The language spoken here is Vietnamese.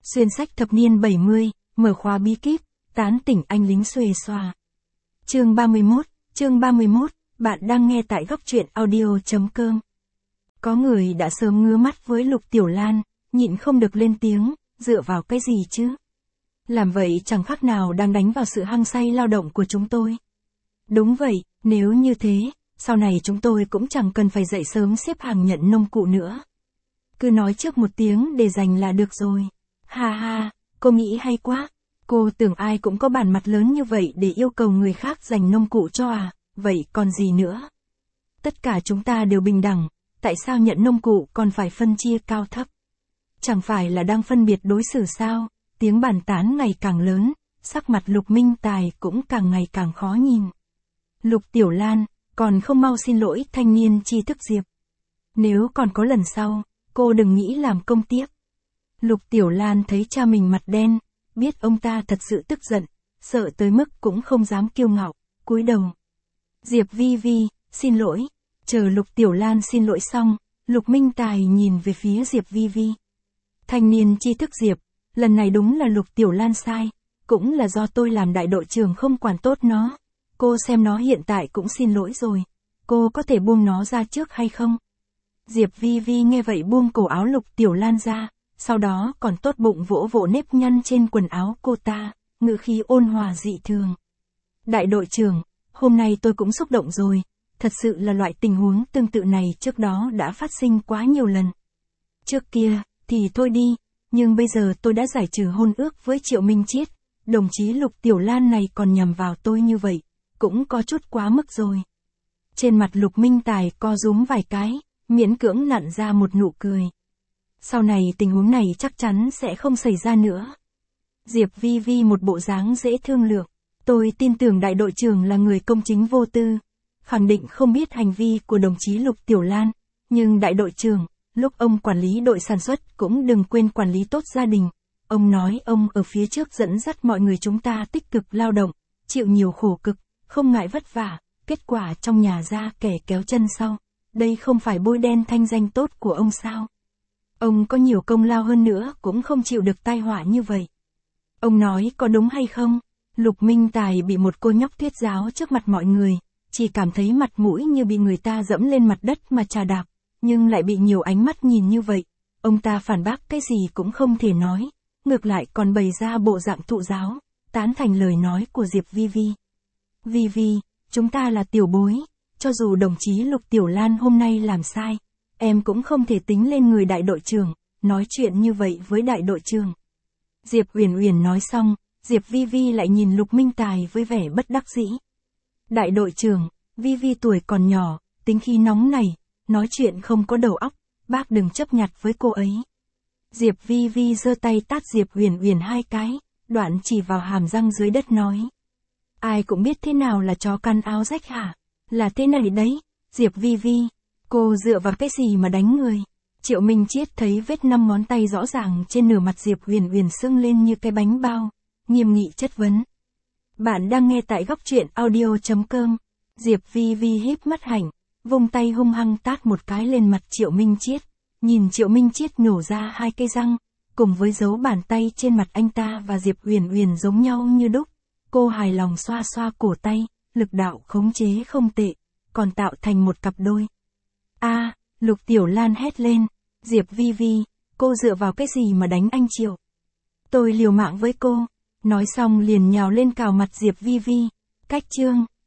Xuyên sách thập niên 70, mở khóa bí kíp, tán tỉnh anh lính xuề xòa. Chương 31, bạn đang nghe tại góc truyện audio.com. Có người đã sớm ngứa mắt với Lục Tiểu Lan, nhịn không được lên tiếng, dựa vào cái gì chứ? Làm vậy chẳng khác nào đang đánh vào sự hăng say lao động của chúng tôi. Đúng vậy, nếu như thế, sau này chúng tôi cũng chẳng cần phải dậy sớm xếp hàng nhận nông cụ nữa. Cứ nói trước một tiếng để dành là được rồi. Ha ha, cô nghĩ hay quá. Cô tưởng ai cũng có bản mặt lớn như vậy để yêu cầu người khác dành nông cụ cho à, vậy còn gì nữa? Tất cả chúng ta đều bình đẳng, tại sao nhận nông cụ còn phải phân chia cao thấp? Chẳng phải là đang phân biệt đối xử sao? Tiếng bàn tán ngày càng lớn, sắc mặt Lục Minh Tài cũng càng ngày càng khó nhìn. Lục Tiểu Lan, còn không mau xin lỗi thanh niên tri thức Diệp. Nếu còn có lần sau, cô đừng nghĩ làm công tiếp. Lục Tiểu Lan thấy cha mình mặt đen, biết ông ta thật sự tức giận, sợ tới mức cũng không dám kiêu ngạo, cúi đầu. Diệp Vi Vi, xin lỗi. Chờ Lục Tiểu Lan xin lỗi xong, Lục Minh Tài nhìn về phía Diệp Vi Vi. Thanh niên tri thức Diệp, lần này đúng là Lục Tiểu Lan sai, cũng là do tôi làm đại đội trưởng không quản tốt nó. Cô xem nó hiện tại cũng xin lỗi rồi, cô có thể buông nó ra trước hay không? Diệp Vi Vi nghe vậy buông cổ áo Lục Tiểu Lan ra, sau đó còn tốt bụng vỗ vỗ nếp nhăn trên quần áo cô ta, ngữ khí ôn hòa dị thường. Đại đội trưởng, hôm nay tôi cũng xúc động rồi, thật sự là loại tình huống tương tự này trước đó đã phát sinh quá nhiều lần. Trước kia, thì thôi đi, nhưng bây giờ tôi đã giải trừ hôn ước với Triệu Minh Chiết, đồng chí Lục Tiểu Lan này còn nhằm vào tôi như vậy, cũng có chút quá mức rồi. Trên mặt Lục Minh Tài co rúm vài cái, miễn cưỡng nặn ra một nụ cười. Sau này tình huống này chắc chắn sẽ không xảy ra nữa. Diệp Vi Vi một bộ dáng dễ thương lượng. Tôi tin tưởng đại đội trưởng là người công chính vô tư, khẳng định không biết hành vi của đồng chí Lục Tiểu Lan, nhưng đại đội trưởng, lúc ông quản lý đội sản xuất cũng đừng quên quản lý tốt gia đình. Ông nói ông ở phía trước dẫn dắt mọi người chúng ta tích cực lao động, chịu nhiều khổ cực, không ngại vất vả, kết quả trong nhà ra kẻ kéo chân sau. Đây không phải bôi đen thanh danh tốt của ông sao? Ông có nhiều công lao hơn nữa cũng không chịu được tai họa như vậy. Ông nói có đúng hay không? Lục Minh Tài bị một cô nhóc thuyết giáo trước mặt mọi người, chỉ cảm thấy mặt mũi như bị người ta dẫm lên mặt đất mà chà đạp, nhưng lại bị nhiều ánh mắt nhìn như vậy. Ông ta phản bác cái gì cũng không thể nói, ngược lại còn bày ra bộ dạng thụ giáo, tán thành lời nói của Diệp Vi Vi. Vi Vi, chúng ta là tiểu bối, cho dù đồng chí Lục Tiểu Lan hôm nay làm sai, em cũng không thể tính lên người đại đội trưởng, nói chuyện như vậy với đại đội trưởng. Diệp Uyển Uyển nói xong, Diệp Vi Vi lại nhìn Lục Minh Tài với vẻ bất đắc dĩ. Đại đội trưởng, Vi Vi tuổi còn nhỏ, tính khí nóng này, nói chuyện không có đầu óc, bác đừng chấp nhặt với cô ấy. Diệp Vi Vi giơ tay tát Diệp Uyển Uyển hai cái, đoạn chỉ vào hàm răng dưới đất nói. Ai cũng biết thế nào là chó căn áo rách hả? Là thế này đấy, Diệp Vi Vi, cô dựa vào cái gì mà đánh người? Triệu Minh Chiết thấy vết 5 ngón tay rõ ràng trên nửa mặt Diệp Uyển Uyển sưng lên như cái bánh bao, nghiêm nghị chất vấn. Bạn đang nghe tại góc truyện audio.com. Diệp Vi Vi híp mắt hạnh, vung tay hung hăng tát một cái lên mặt Triệu Minh Chiết, nhìn Triệu Minh Chiết nhổ ra hai cây răng, cùng với dấu bàn tay trên mặt anh ta và Diệp Uyển Uyển giống nhau như đúc. Cô hài lòng xoa xoa cổ tay, lực đạo khống chế không tệ, còn tạo thành một cặp đôi. A, Lục Tiểu Lan hét lên, Diệp Vi Vi, cô dựa vào cái gì mà đánh anh Triệu? Tôi liều mạng với cô, nói xong liền nhào lên cào mặt Diệp Vi Vi, cách chương.